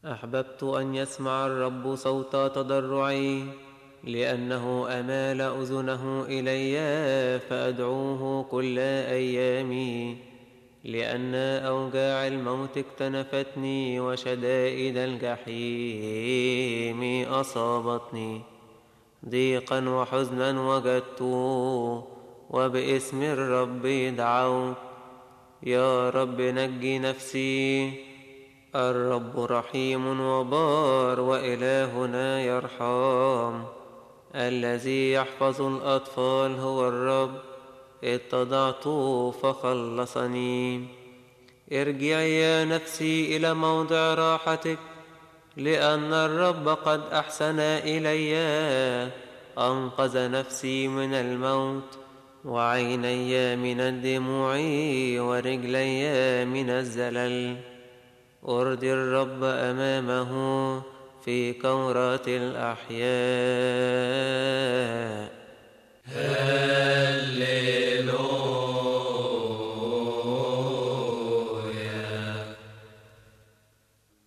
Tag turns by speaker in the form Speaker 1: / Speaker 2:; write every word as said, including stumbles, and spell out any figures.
Speaker 1: أحببت أن يسمع الرب صوت تضرعي، لأنه أمال أذنه إلي فأدعوه كل أيامي. لأن أوجاع الموت اكتنفتني وشدائد الجحيم أصابتني. ضيقا وحزنا وجدت وباسم الرب دعوت. يا رب نجي نفسي. الرب رحيم وبار وإلهنا يرحم. الذي يحفظ الأطفال هو الرب، اتضعت فخلصني. ارجعي يا نفسي إلى موضع راحتك، لأن الرب قد أحسن إلي. أنقذ نفسي من الموت، وعيني من الدموع ورجلي من الزلل. أرضي الرب أمامه في كورات الأحياء.